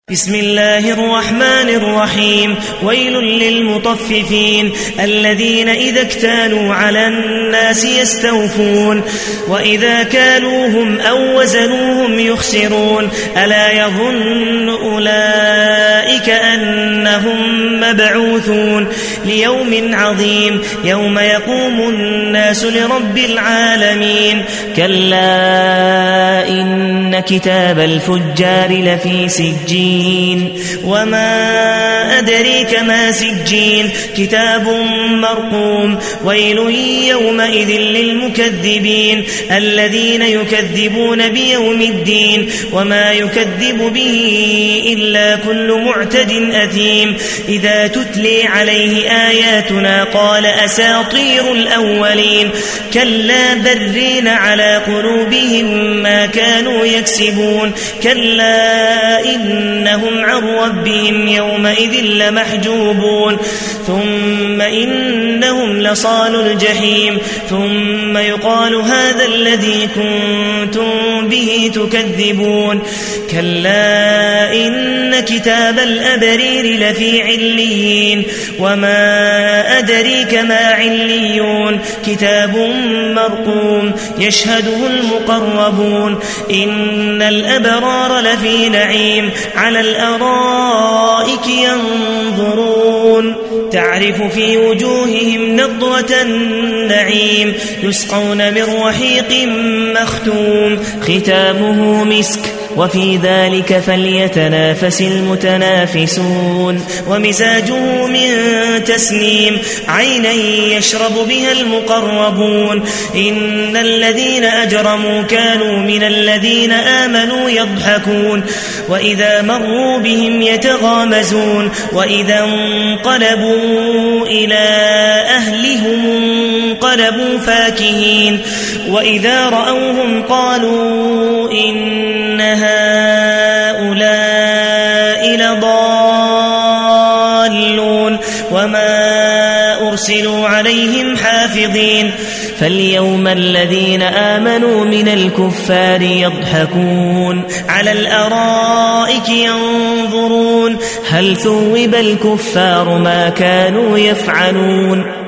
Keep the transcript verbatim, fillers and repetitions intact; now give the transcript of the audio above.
بسم الله الرحمن الرحيم. ويل للمطففين الذين إذا اكتالوا على الناس يستوفون وإذا كالوهم أو وزنوهم يخسرون ألا يظن أولئك أنهم مبعوثون ليوم عظيم يوم يقوم الناس لرب العالمين. كلا إن كتاب الفجار لفي سجين وما أدريك ما سجين كتاب مرقوم. ويل يومئذ للمكذبين الذين يكذبون بيوم الدين وما يكذب به إلا كل معتد أثيم. إذا تتلي عليه آياتنا قال أساطير الأولين كلا برين على قلوبهم ما كانوا يكسبون. كلا إنهم عن ربهم يومئذ لمحجوبون ثم إنهم لصال الجحيم ثم يقال هذا الذي كنتم به تكذبون. كلا إن كتاب الأبرير لفي عليين وما أدريك ما عليون كتاب مرقوم يشهده المقربون. إن الأبرار لفي نعيم على الأرائك ينظرون تعرف في وجوههم نضرة النعيم يسقون من رحيق مختوم ختامه مسك وفي ذلك فليتنافس المتنافسون. ومزاجه من تسنيم عينا يشرب بها المقربون. إن الذين أجرموا كانوا من الذين آمنوا يضحكون وإذا مروا بهم يتغامزون وإذا انقلبوا إلى أهلهم انقلبوا فاكهين وإذا رأوهم قالوا إن هؤلاء لضالون وما أرسلوا عليهم حافظين. فاليوم الذين آمنوا من الكفار يضحكون على الأرائك ينظرون هل ثوب الكفار ما كانوا يفعلون.